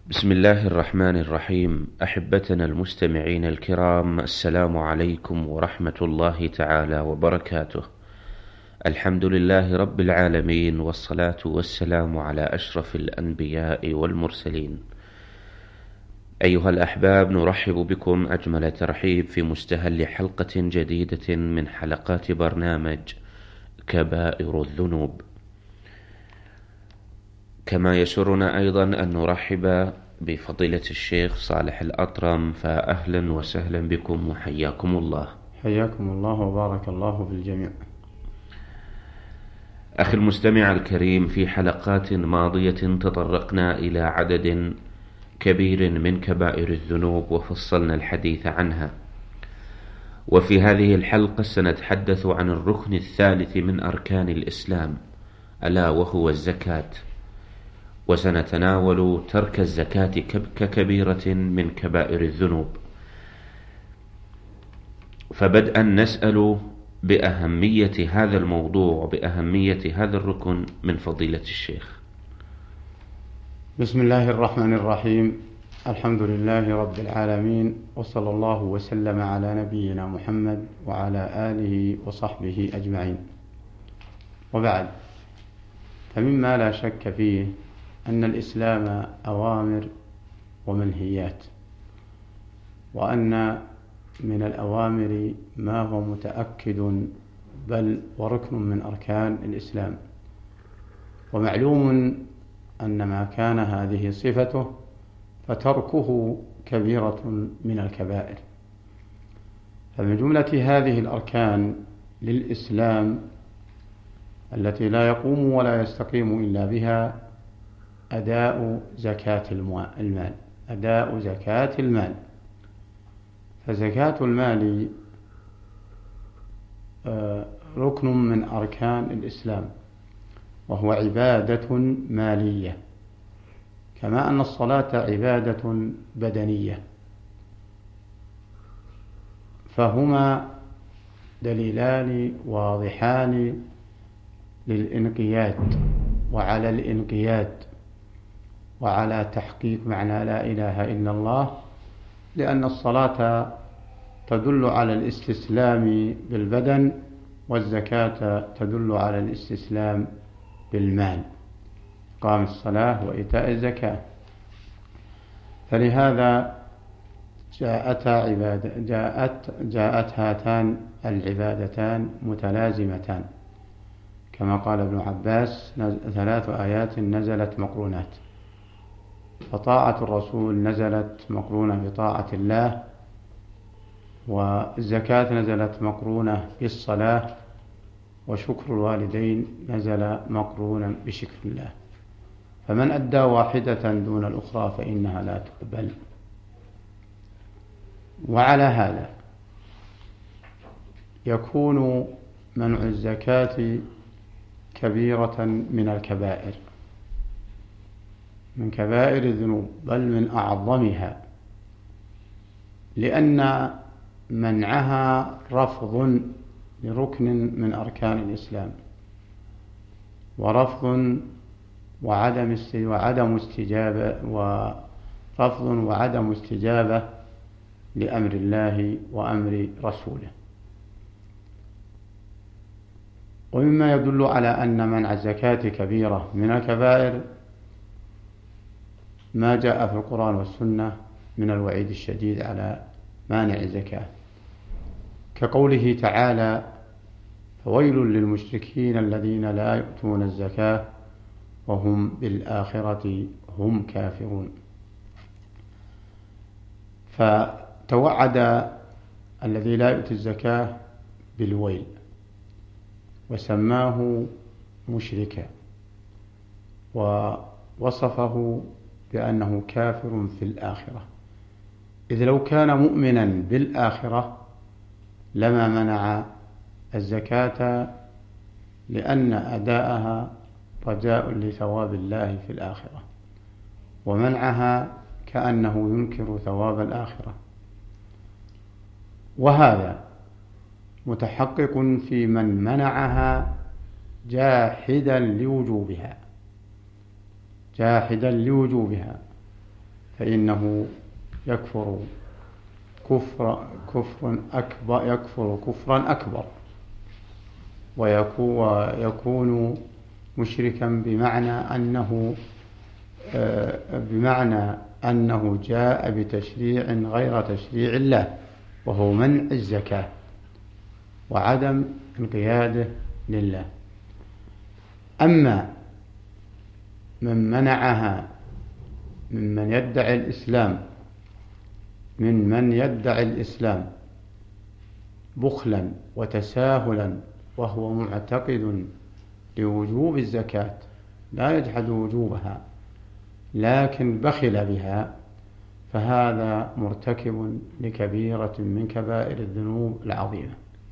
بسم الله الرحمن الرحيم. أحبتنا المستمعين الكرام، السلام عليكم ورحمة الله تعالى وبركاته. الحمد لله رب العالمين، والصلاة والسلام على أشرف الأنبياء والمرسلين. أيها الأحباب، نرحب بكم أجمل ترحيب في مستهل حلقة جديدة من حلقات برنامج كبائر الذنوب. كما يسرنا أيضا أن نرحب بفضيلة الشيخ صالح الأطرم، فأهلا وسهلا بكم وحياكم الله. حياكم الله وبارك الله بالجميع. أخي المستمع الكريم، في حلقات ماضية تطرقنا إلى عدد كبير من كبائر الذنوب وفصلنا الحديث عنها، وفي هذه الحلقة سنتحدث عن الركن الثالث من أركان الإسلام، ألا وهو الزكاة، وسنتناول ترك الزكاة ككبيرة من كبائر الذنوب. فبدءا نسأل بأهمية هذا الموضوع وبأهمية هذا الركن من فضيلة الشيخ. بسم الله الرحمن الرحيم. الحمد لله رب العالمين، وصلى الله وسلم على نبينا محمد وعلى آله وصحبه أجمعين، وبعد، فمما لا شك فيه أن الإسلام أوامر ومنهيات، وأن من الأوامر ما هو متأكد بل وركن من أركان الإسلام، ومعلوم أن ما كان هذه صفته فتركه كبيرة من الكبائر. فمن جملة هذه الأركان للإسلام التي لا يقوم ولا يستقيم إلا بها أداء زكاة المال. أداء زكاة المال. فزكاة المال ركن من أركان الإسلام، وهو عبادة مالية، كما أن الصلاة عبادة بدنية، فهما دليلان واضحان للإنقياد وعلى الإنقياد وعلى تحقيق معنى لا إله إلا الله، لأن الصلاة تدل على الاستسلام بالبدن، والزكاة تدل على الاستسلام بالمال، إقام الصلاة وإيتاء الزكاة. فلهذا جاءت هاتان العبادتان متلازمتان، كما قال ابن عباس: 3 آيات نزلت مقرونات، فطاعة الرسول نزلت مقرونة بطاعة الله، والزكاة نزلت مقرونة بالصلاة، وشكر الوالدين نزل مقرونا بشكر الله. فمن أدى واحدة دون الأخرى فإنها لا تقبل. وعلى هذا يكون منع الزكاة كبيرة من الكبائر، من كبائر الذنوب، بل من أعظمها، لأن منعها رفض لركن من أركان الإسلام، ورفض وعدم استجابة لأمر الله وأمر رسوله. ومما يدل على أن منع الزكاة كبيرة من الكبائر ما جاء في القرآن والسنة من الوعيد الشديد على مانع الزكاة، كقوله تعالى: فويل للمشركين الذين لا يؤتون الزكاة وهم بالآخرة هم كافرون. فتوعد الذي لا يؤتي الزكاة بالويل، وسماه مشركا، ووصفه بأنه كافر في الآخرة، إذ لو كان مؤمنا بالآخرة لما منع الزكاة، لأن أداءها رجاء لثواب الله في الآخرة، ومنعها كأنه ينكر ثواب الآخرة. وهذا متحقق في من منعها جاحدا لوجوبها، فإنه يكفر كفرا أكبر، ويكون مشركا بمعنى أنه جاء بتشريع غير تشريع الله، وهو منع الزكاة وعدم انقياده لله. أما من منعها ممن يدعي الإسلام بخلا وتساهلا وهو معتقد لوجوب الزكاة، لا يجحد وجوبها لكن بخل بها، فهذا مرتكب لكبيرة من كبائر الذنوب العظيمة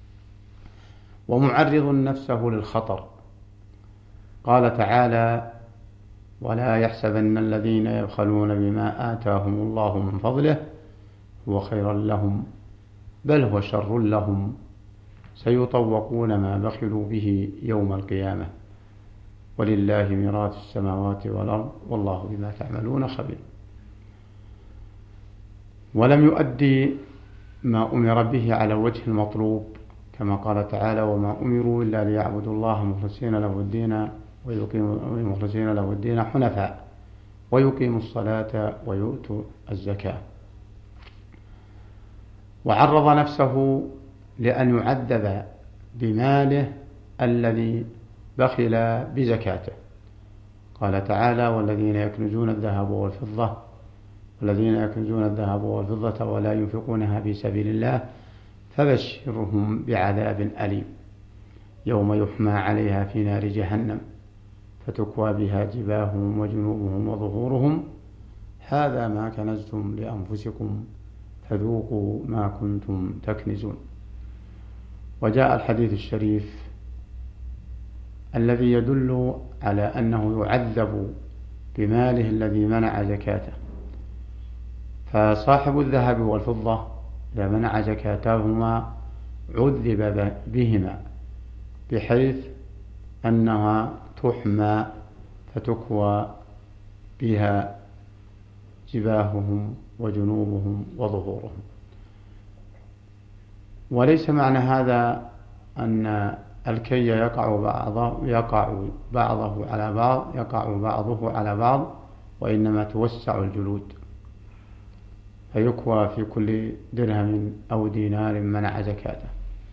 ومعرض نفسه للخطر. قال تعالى: ولا يحسبن الذين يبخلون بما آتاهم الله من فضله هو خيرا لهم بل هو شر لهم سيطوقون ما بخلوا به يوم القيامة ولله ميراث السماوات والأرض والله بما تعملون خبير. ولم يؤدي ما أمر به على وجه المطلوب، كما قال تعالى: وما أمروا إلا ليعبدوا الله مخلصين له الدين حنفاء ويقيموا الصلاة ويؤتوا الزكاة. وعرض نفسه لأن يعذب بماله الذي بخل بزكاته. قال تعالى: والذين يكنزون الذهب والفضة ولا ينفقونها في سبيل الله فبشرهم بعذاب أليم يوم يحمى عليها في نار جهنم فتكوى بها جباههم وجنوبهم وظهورهم هذا ما كنزتم لأنفسكم فذوقوا ما كنتم تكنزون. وجاء الحديث الشريف الذي يدل على أنه يعذب بماله الذي منع زكاته. فصاحب الذهب والفضة إذا منع زكاتهما عذب بهما، بحيث أنها تحمى فتكوى بها جباههم وجنوبهم وظهورهم. وليس معنى هذا أن الكي يقع بعضه على بعض، وإنما توسع الجلود فيكوى في كل درهم أو دينار منع زكاته.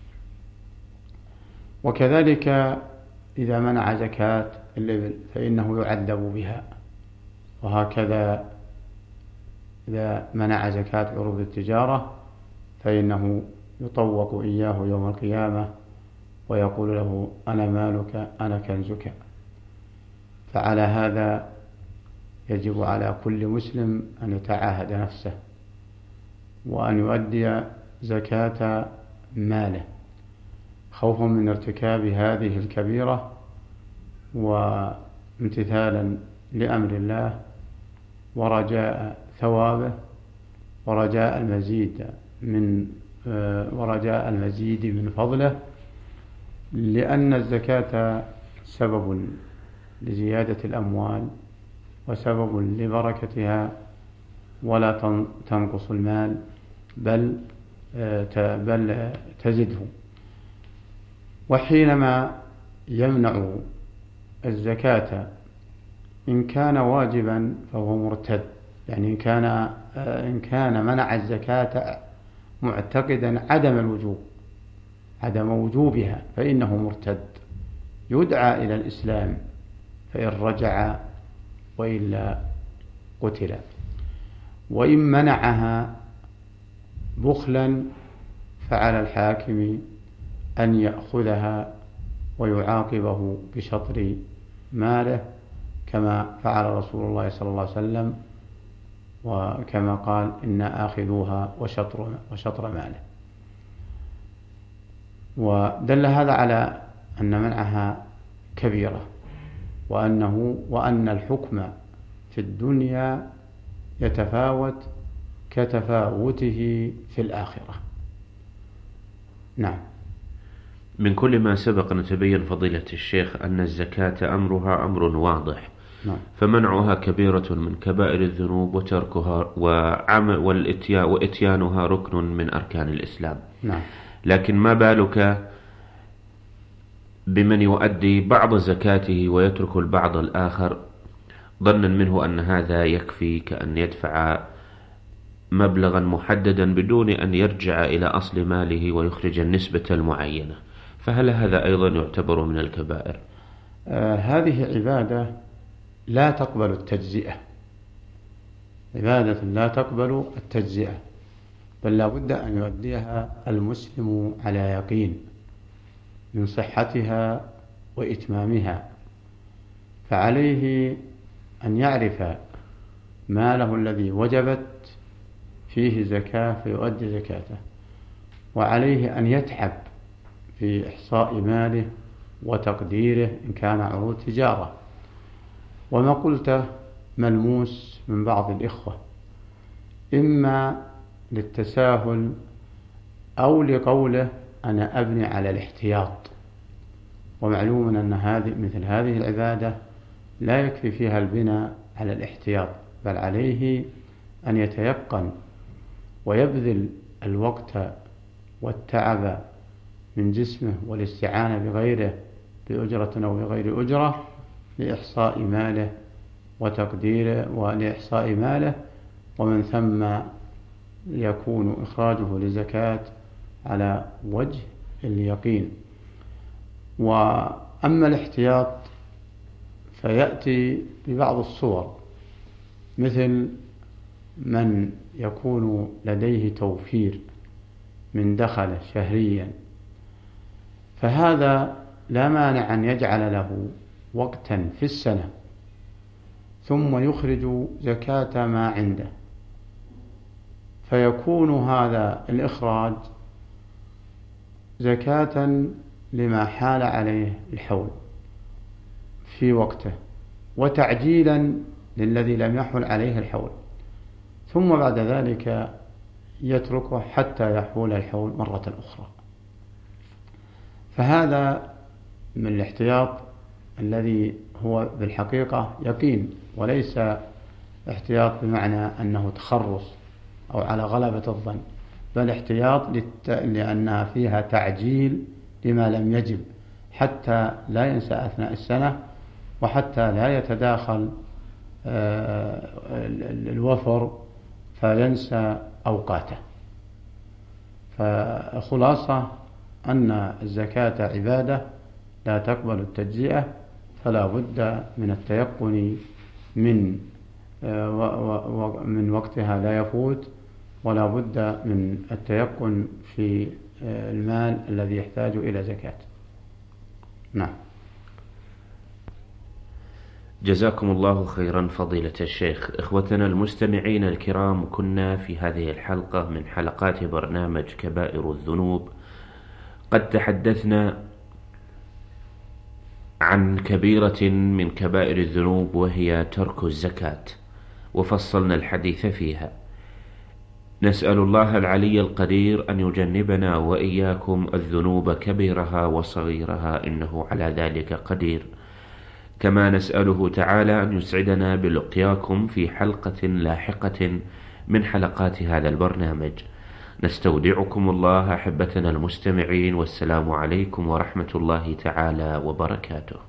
وكذلك إذا منع زكاة الإبل فإنه يعذب بها، وهكذا إذا منع زكاة عروض التجارة فإنه يطوق إياه يوم القيامة ويقول له: أنا مالك أنا كنزك. فعلى هذا يجب على كل مسلم أن يتعاهد نفسه وأن يؤدي زكاة ماله خوفا من ارتكاب هذه الكبيرة وامتثالا لأمر الله ورجاء ثوابه ورجاء المزيد من فضله، لأن الزكاة سبب لزيادة الأموال وسبب لبركتها ولا تنقص المال بل تزده. وحينما يمنع الزكاة إن كان واجبا فهو مرتد، يعني إن كان منع الزكاة معتقدا عدم وجوبها فإنه مرتد يدعى إلى الإسلام فإن رجع وإلا قتل. وإن منعها بخلا فعلى الحاكم أن يأخذها ويعاقبه بشطر ماله كما فعل رسول الله صلى الله عليه وسلم، وكما قال: إنا آخذوها وشطر ماله. ودل هذا على أن منعها كبيرة، وأن الحكم في الدنيا يتفاوت كتفاوته في الآخرة. نعم. من كل ما سبق نتبين فضيلة الشيخ أن الزكاة أمرها أمر واضح، فمنعها كبيرة من كبائر الذنوب، وتركها وإتيانها ركن من أركان الإسلام. لكن ما بالك بمن يؤدي بعض زكاته ويترك البعض الآخر ظنا منه أن هذا يكفي، كأن يدفع مبلغا محددا بدون أن يرجع إلى أصل ماله ويخرج النسبة المعينة، فهل هذا أيضا يعتبر من الكبائر؟ هذه عبادة لا تقبل التجزئة، عبادة لا تقبل التجزئة، بل لا بد أن يؤديها المسلم على يقين من صحتها وإتمامها، فعليه أن يعرف ماله الذي وجبت فيه زكاة فيؤدي زكاته، وعليه أن يتعب في إحصاء ماله وتقديره إن كان عروض تجارة. وما قلته ملموس من بعض الإخوة، إما للتساهل أو لقوله أنا أبني على الاحتياط، ومعلوم أن مثل هذه العبادة لا يكفي فيها البناء على الاحتياط، بل عليه أن يتيقن ويبذل الوقت والتعب من جسمه والاستعانة بغيره بأجرة أو بغير أجرة لإحصاء ماله وتقديره ولإحصاء ماله، ومن ثم يكون إخراجه لزكاة على وجه اليقين. وأما الاحتياط فيأتي ببعض الصور، مثل من يكون لديه توفير من دخله شهريا، فهذا لا مانع أن يجعل له وقتا في السنة ثم يخرج زكاة ما عنده، فيكون هذا الإخراج زكاة لما حال عليه الحول في وقته، وتعجيلا للذي لم يحول عليه الحول، ثم بعد ذلك يتركه حتى يحول الحول مرة أخرى. فهذا من الاحتياط الذي هو بالحقيقة يقين، وليس احتياط بمعنى أنه تخرص أو على غلبة الظن، بل احتياط لأنها فيها تعجيل لما لم يجب، حتى لا ينسى أثناء السنة، وحتى لا يتداخل الوفر فينسى أوقاته. فخلاصة أن الزكاة عبادة لا تقبل التجزئة، فلا بد من التيقن من وقتها لا يفوت، ولا بد من التيقن في المال الذي يحتاج إلى زكاة. نعم. جزاكم الله خيرا فضيلة الشيخ. إخوتنا المستمعين الكرام، كنا في هذه الحلقة من حلقات برنامج كبائر الذنوب قد تحدثنا عن كبيرة من كبائر الذنوب وهي ترك الزكاة، وفصلنا الحديث فيها. نسأل الله العلي القدير أن يجنبنا وإياكم الذنوب كبيرها وصغيرها، إنه على ذلك قدير. كما نسأله تعالى أن يسعدنا بلقياكم في حلقة لاحقة من حلقات هذا البرنامج. نستودعكم الله أحبتنا المستمعين، والسلام عليكم ورحمة الله تعالى وبركاته.